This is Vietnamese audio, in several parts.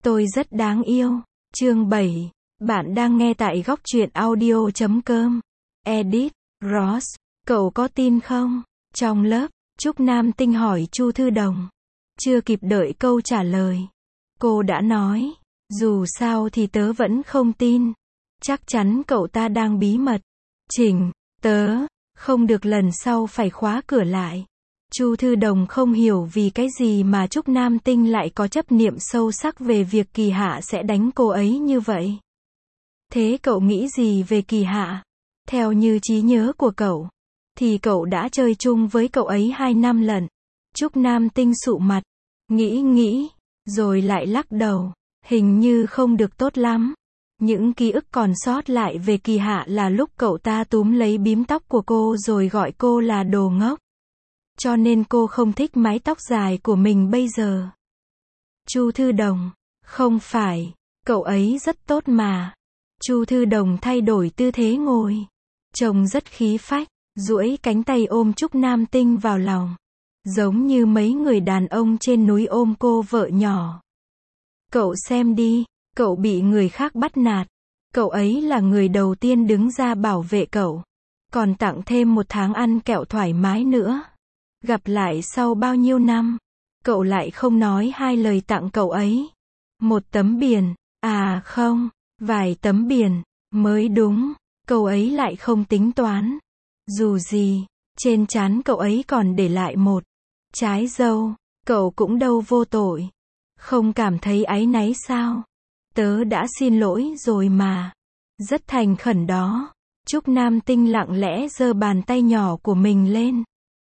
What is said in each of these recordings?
Tôi rất đáng yêu. Chương 7. Bạn đang nghe tại góc truyện audio.com. Edit, Ross. Cậu có tin không? Trong lớp, Trúc Nam Tinh hỏi Chu Thư Đồng. Chưa kịp đợi câu trả lời, cô đã nói, dù sao thì tớ vẫn không tin. Chắc chắn cậu ta đang bí mật. Chỉnh, tớ, không được lần sau phải khóa cửa lại. Chu Thư Đồng không hiểu vì cái gì mà Trúc Nam Tinh lại có chấp niệm sâu sắc về việc Kỳ Hạ sẽ đánh cô ấy như vậy. Thế cậu nghĩ gì về Kỳ Hạ? Theo như trí nhớ của cậu, thì cậu đã chơi chung với cậu ấy 2 năm lận. Trúc Nam Tinh sụ mặt, nghĩ, rồi lại lắc đầu. Hình như không được tốt lắm. Những ký ức còn sót lại về Kỳ Hạ là lúc cậu ta túm lấy bím tóc của cô rồi gọi cô là đồ ngốc. Cho nên cô không thích mái tóc dài của mình bây giờ. Chu Thư Đồng, không phải, cậu ấy rất tốt mà. Chu Thư Đồng thay đổi tư thế ngồi, trông rất khí phách, duỗi cánh tay ôm Trúc Nam Tinh vào lòng, giống như mấy người đàn ông trên núi ôm cô vợ nhỏ. Cậu xem đi, cậu bị người khác bắt nạt, cậu ấy là người đầu tiên đứng ra bảo vệ cậu, còn tặng thêm 1 tháng ăn kẹo thoải mái nữa. Gặp lại sau bao nhiêu năm, cậu lại không nói 2 lời tặng cậu ấy 1 tấm biển, à không, vài tấm biển, mới đúng, cậu ấy lại không tính toán. Dù gì, trên trán cậu ấy còn để lại 1 trái dâu, cậu cũng đâu vô tội. Không cảm thấy áy náy sao? Tớ đã xin lỗi rồi mà. Rất thành khẩn đó. Trúc Nam Tinh lặng lẽ giơ bàn tay nhỏ của mình lên.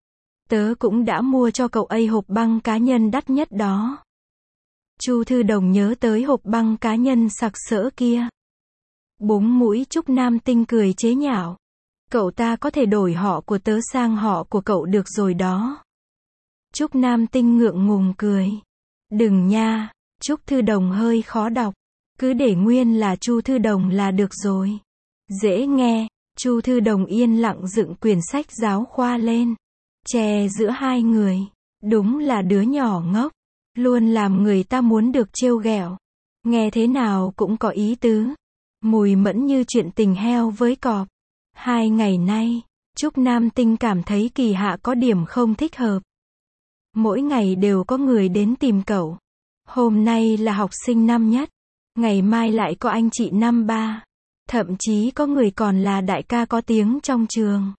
Tớ cũng đã mua cho cậu ấy hộp băng cá nhân đắt nhất đó. Chu Thư Đồng nhớ tới hộp băng cá nhân sặc sỡ kia. Búng mũi Trúc Nam Tinh cười chế nhạo. Cậu ta có thể đổi họ của tớ sang họ của cậu được rồi đó. Trúc Nam Tinh ngượng ngùng cười. Đừng nha, Trúc Thư Đồng hơi khó đọc. Cứ để nguyên là Chu Thư Đồng là được rồi. Dễ nghe. Chu Thư Đồng yên lặng dựng quyển sách giáo khoa lên, che giữa 2 người. Đúng là đứa nhỏ ngốc, luôn làm người ta muốn được trêu ghẹo. Nghe thế nào cũng có ý tứ. Mùi mẫn như chuyện tình heo với cọp. 2 ngày nay, Trúc Nam Tinh cảm thấy Kỳ Hạ có điểm không thích hợp. Mỗi ngày đều có người đến tìm cậu. Hôm nay là học sinh năm nhất, ngày mai lại có anh chị năm 3. Thậm chí có người còn là đại ca có tiếng trong trường.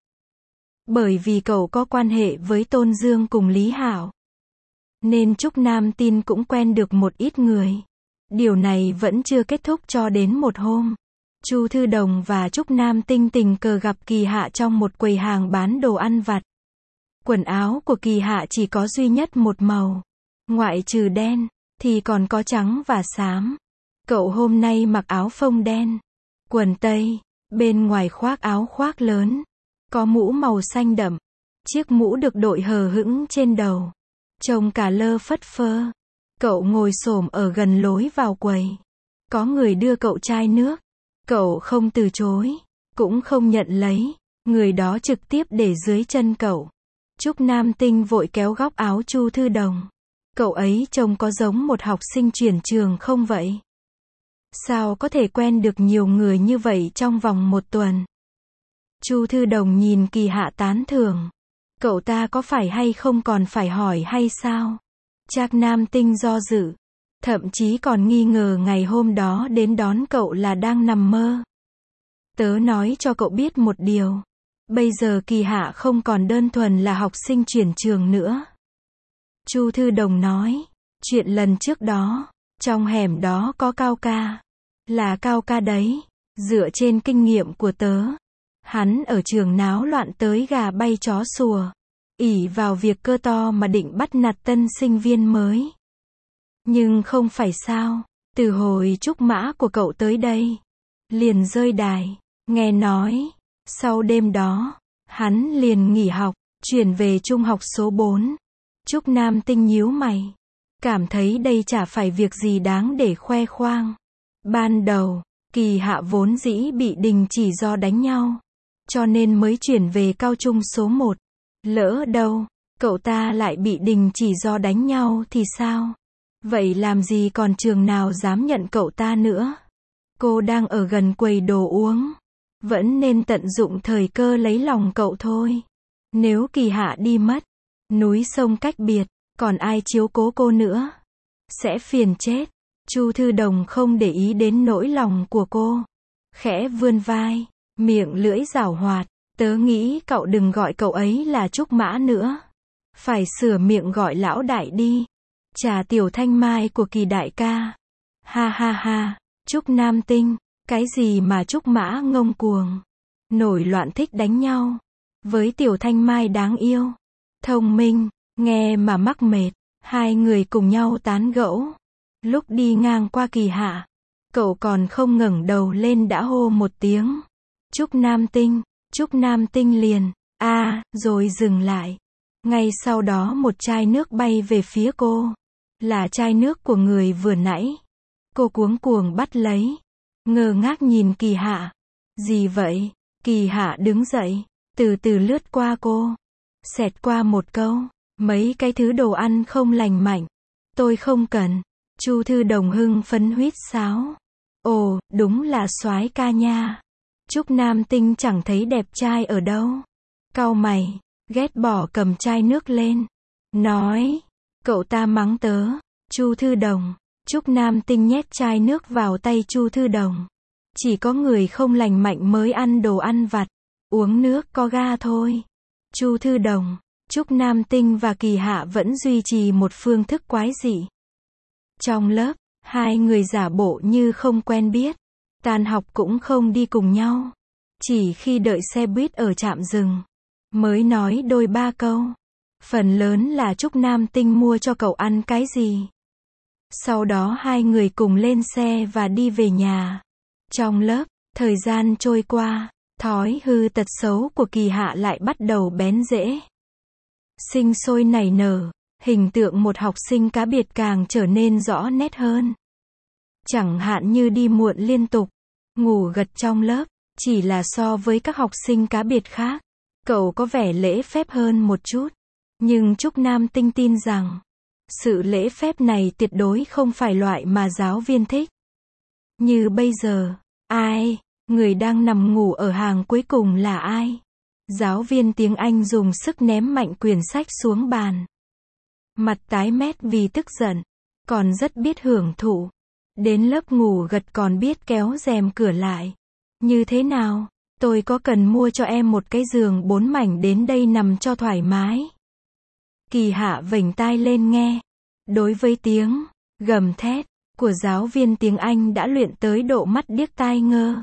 Bởi vì cậu có quan hệ với Tôn Dương cùng Lý Hảo, nên Trúc Nam Tin cũng quen được một ít người. Điều này vẫn chưa kết thúc cho đến một hôm. Chu Thư Đồng và Trúc Nam Tinh tình cờ gặp Kỳ Hạ trong một quầy hàng bán đồ ăn vặt. Quần áo của Kỳ Hạ chỉ có duy nhất một màu. Ngoại trừ đen, thì còn có trắng và xám. Cậu hôm nay mặc áo phông đen, quần tây, bên ngoài khoác áo khoác lớn, có mũ màu xanh đậm. Chiếc mũ được đội hờ hững trên đầu, trông cả lơ phất phơ. Cậu ngồi xổm ở gần lối vào quầy. Có người đưa cậu chai nước. Cậu không từ chối, cũng không nhận lấy. Người đó trực tiếp để dưới chân cậu. Trúc Nam Tinh vội kéo góc áo Chu Thư Đồng. Cậu ấy trông có giống một học sinh chuyển trường không vậy? Sao có thể quen được nhiều người như vậy trong vòng 1 tuần? Chu Thư Đồng nhìn Kỳ Hạ tán thưởng. Cậu ta có phải hay không còn phải hỏi hay sao? Trác Nam Tinh do dự. Thậm chí còn nghi ngờ ngày hôm đó đến đón cậu là đang nằm mơ. Tớ nói cho cậu biết một điều. Bây giờ Kỳ Hạ không còn đơn thuần là học sinh chuyển trường nữa. Chu Thư Đồng nói. Chuyện lần trước đó, trong hẻm đó có Cao ca. Là Cao ca đấy. Dựa trên kinh nghiệm của tớ, hắn ở trường náo loạn tới gà bay chó sủa. Ỷ vào việc cơ to mà định bắt nạt tân sinh viên mới. Nhưng không phải sao, từ hồi Trúc Mã của cậu tới đây, liền rơi đài. Nghe nói, sau đêm đó, hắn liền nghỉ học, chuyển về trung học số 4. Trúc Nam Tinh nhíu mày, cảm thấy đây chả phải việc gì đáng để khoe khoang. Ban đầu, Kỳ Hạ vốn dĩ bị đình chỉ do đánh nhau, cho nên mới chuyển về cao trung số 1. Lỡ đâu, cậu ta lại bị đình chỉ do đánh nhau thì sao? Vậy làm gì còn trường nào dám nhận cậu ta nữa? Cô đang ở gần quầy đồ uống. Vẫn nên tận dụng thời cơ lấy lòng cậu thôi. Nếu Kỳ Hạ đi mất, núi sông cách biệt, còn ai chiếu cố cô nữa? Sẽ phiền chết. Chu Thư Đồng không để ý đến nỗi lòng của cô. Khẽ vươn vai, miệng lưỡi giảo hoạt. Tớ nghĩ cậu đừng gọi cậu ấy là Trúc Mã nữa. Phải sửa miệng gọi lão đại đi. Trà tiểu thanh mai của Kỳ đại ca. Ha ha ha, Trúc Nam Tinh, cái gì mà Trúc Mã ngông cuồng. Nổi loạn thích đánh nhau. Với tiểu thanh mai đáng yêu. Thông minh, nghe mà mắc mệt. Hai người cùng nhau tán gẫu. Lúc đi ngang qua Kỳ Hạ, cậu còn không ngẩng đầu lên đã hô một tiếng. Trúc Nam Tinh, Trúc Nam Tinh liền. Rồi dừng lại. Ngay sau đó một chai nước bay về phía cô. Là chai nước của người vừa nãy. Cô cuống cuồng bắt lấy. Ngơ ngác nhìn Kỳ Hạ. Gì vậy? Kỳ Hạ đứng dậy. Từ từ lướt qua cô. Xẹt qua một câu. Mấy cái thứ đồ ăn không lành mạnh. Tôi không cần. Chu Thư Đồng hưng phấn huýt sáo. Ồ, đúng là soái ca nha. Trúc Nam Tinh chẳng thấy đẹp trai ở đâu. Cau mày, ghét bỏ cầm chai nước lên. Nói, cậu ta mắng tớ. Chu Thư Đồng. Trúc Nam Tinh nhét chai nước vào tay Chu Thư Đồng. Chỉ có người không lành mạnh mới ăn đồ ăn vặt. Uống nước có ga thôi. Chu Thư Đồng, Trúc Nam Tinh và Kỳ Hạ vẫn duy trì một phương thức quái dị. Trong lớp, hai người giả bộ như không quen biết. Tan học cũng không đi cùng nhau. Chỉ khi đợi xe buýt ở trạm dừng, mới nói đôi ba câu. Phần lớn là Trúc Nam Tinh mua cho cậu ăn cái gì. Sau đó hai người cùng lên xe và đi về nhà. Trong lớp, thời gian trôi qua, thói hư tật xấu của Kỳ Hạ lại bắt đầu bén rễ. Sinh sôi nảy nở, hình tượng một học sinh cá biệt càng trở nên rõ nét hơn. Chẳng hạn như đi muộn liên tục, ngủ gật trong lớp, chỉ là so với các học sinh cá biệt khác, cậu có vẻ lễ phép hơn một chút. Nhưng Trúc Nam Tinh tin rằng, sự lễ phép này tuyệt đối không phải loại mà giáo viên thích. Như bây giờ, người đang nằm ngủ ở hàng cuối cùng là ai? Giáo viên tiếng Anh dùng sức ném mạnh quyển sách xuống bàn. Mặt tái mét vì tức giận, còn rất biết hưởng thụ. Đến lớp ngủ gật còn biết kéo rèm cửa lại. Như thế nào? Tôi có cần mua cho em một cái giường 4 mảnh đến đây nằm cho thoải mái. Kỳ Hạ vểnh tai lên nghe. Đối với tiếng gầm thét của giáo viên tiếng Anh đã luyện tới độ mắt điếc tai ngơ.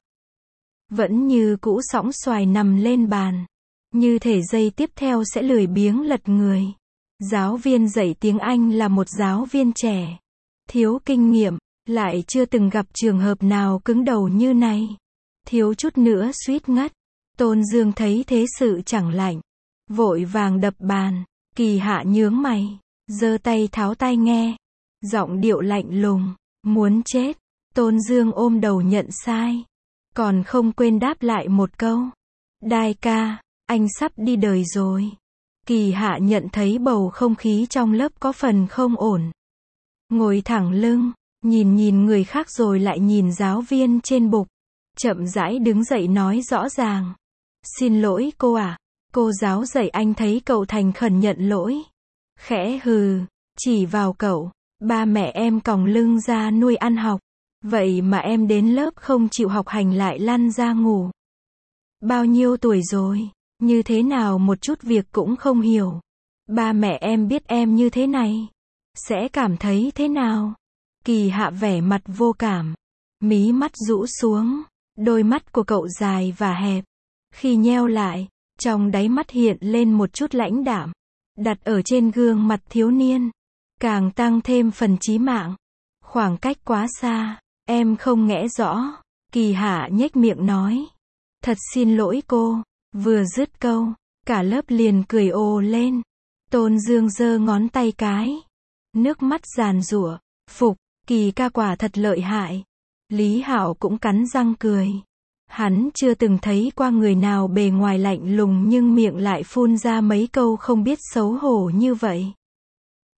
Vẫn như cũ sõng xoài nằm lên bàn. Như thể giây tiếp theo sẽ lười biếng lật người. Giáo viên dạy tiếng Anh là một giáo viên trẻ. Thiếu kinh nghiệm, lại chưa từng gặp trường hợp nào cứng đầu như này. Thiếu chút nữa suýt ngất. Tôn Dương thấy thế sự chẳng lành. Vội vàng đập bàn. Kỳ Hạ nhướng mày. Giơ tay tháo tai nghe. Giọng điệu lạnh lùng. Muốn chết. Tôn Dương ôm đầu nhận sai. Còn không quên đáp lại một câu. Đại ca, anh sắp đi đời rồi. Kỳ Hạ nhận thấy bầu không khí trong lớp có phần không ổn. Ngồi thẳng lưng, nhìn người khác rồi lại nhìn giáo viên trên bục. Chậm rãi đứng dậy nói rõ ràng. Xin lỗi cô ạ. Cô giáo dạy anh thấy cậu thành khẩn nhận lỗi. Khẽ hừ, chỉ vào cậu. Ba mẹ em còng lưng ra nuôi ăn học. Vậy mà em đến lớp không chịu học hành lại lăn ra ngủ. Bao nhiêu tuổi rồi? Như thế nào một chút việc cũng không hiểu. Ba mẹ em biết em như thế này, sẽ cảm thấy thế nào? Kỳ Hạ vẻ mặt vô cảm. Mí mắt rũ xuống. Đôi mắt của cậu dài và hẹp. Khi nheo lại, trong đáy mắt hiện lên một chút lãnh đạm. Đặt ở trên gương mặt thiếu niên. Càng tăng thêm phần chí mạng. Khoảng cách quá xa. Em không nghe rõ. Kỳ Hạ nhếch miệng nói. Thật xin lỗi cô. Vừa dứt câu, cả lớp liền cười ồ lên. Tôn Dương giơ ngón tay cái. Nước mắt giàn giụa. Phục, Kỳ ca quả thật lợi hại. Lý Hạo cũng cắn răng cười. Hắn chưa từng thấy qua người nào bề ngoài lạnh lùng nhưng miệng lại phun ra mấy câu không biết xấu hổ như vậy.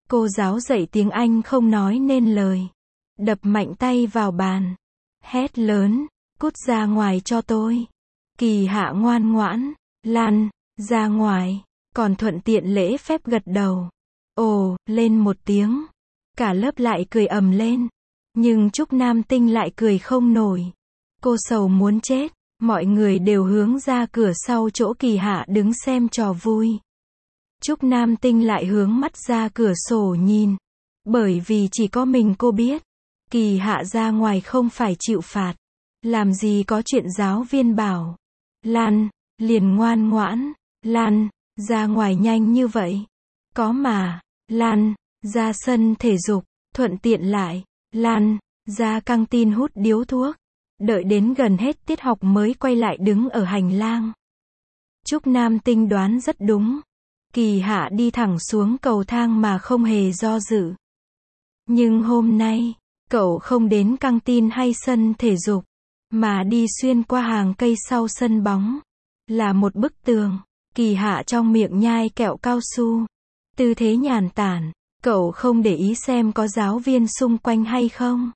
Cô giáo dạy tiếng Anh không nói nên lời. Đập mạnh tay vào bàn. Hét lớn, cút ra ngoài cho tôi. Kỳ Hạ ngoan ngoãn, lăn, ra ngoài, còn thuận tiện lễ phép gật đầu. Ồ, lên một tiếng. Cả lớp lại cười ầm lên. Nhưng Trúc Nam Tinh lại cười không nổi. Cô sầu muốn chết. Mọi người đều hướng ra cửa sau chỗ Kỳ Hạ đứng xem trò vui. Trúc Nam Tinh lại hướng mắt ra cửa sổ nhìn. Bởi vì chỉ có mình cô biết. Kỳ Hạ ra ngoài không phải chịu phạt. Làm gì có chuyện giáo viên bảo. Lan, liền ngoan ngoãn. Lan, ra ngoài nhanh như vậy. Có mà. Lan, ra sân thể dục. Thuận tiện lại. Lan, ra căng tin hút điếu thuốc. Đợi đến gần hết tiết học mới quay lại đứng ở hành lang. Trúc Nam Tinh đoán rất đúng. Kỳ Hạ đi thẳng xuống cầu thang mà không hề do dự. Nhưng hôm nay, cậu không đến căng tin hay sân thể dục, mà đi xuyên qua hàng cây sau sân bóng. Là một bức tường. Kỳ Hạ trong miệng nhai kẹo cao su. Tư thế nhàn tản, cậu không để ý xem có giáo viên xung quanh hay không.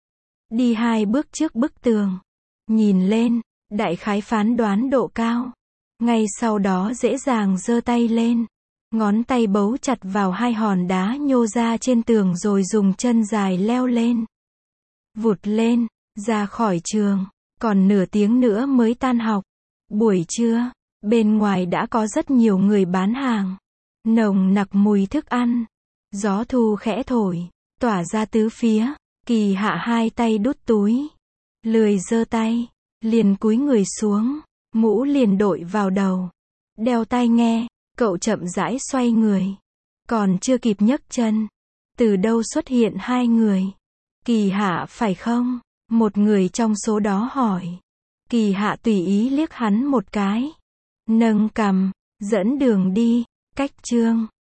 Đi 2 bước trước bức tường. Nhìn lên, đại khái phán đoán độ cao. Ngay sau đó dễ dàng giơ tay lên. Ngón tay bấu chặt vào 2 hòn đá nhô ra trên tường rồi dùng chân dài leo lên. Vụt lên, ra khỏi trường. Còn nửa tiếng nữa mới tan học. Buổi trưa, bên ngoài đã có rất nhiều người bán hàng. Nồng nặc mùi thức ăn. Gió thu khẽ thổi, tỏa ra tứ phía. Kỳ Hạ 2 tay đút túi. Lười giơ tay, liền cúi người xuống. Mũ liền đội vào đầu. Đeo tai nghe, cậu chậm rãi xoay người. Còn chưa kịp nhấc chân. Từ đâu xuất hiện 2 người. Kỳ Hạ phải không? Một người trong số đó hỏi. Kỳ Hạ tùy ý liếc hắn một cái. Nâng cằm, dẫn đường đi. Cách chương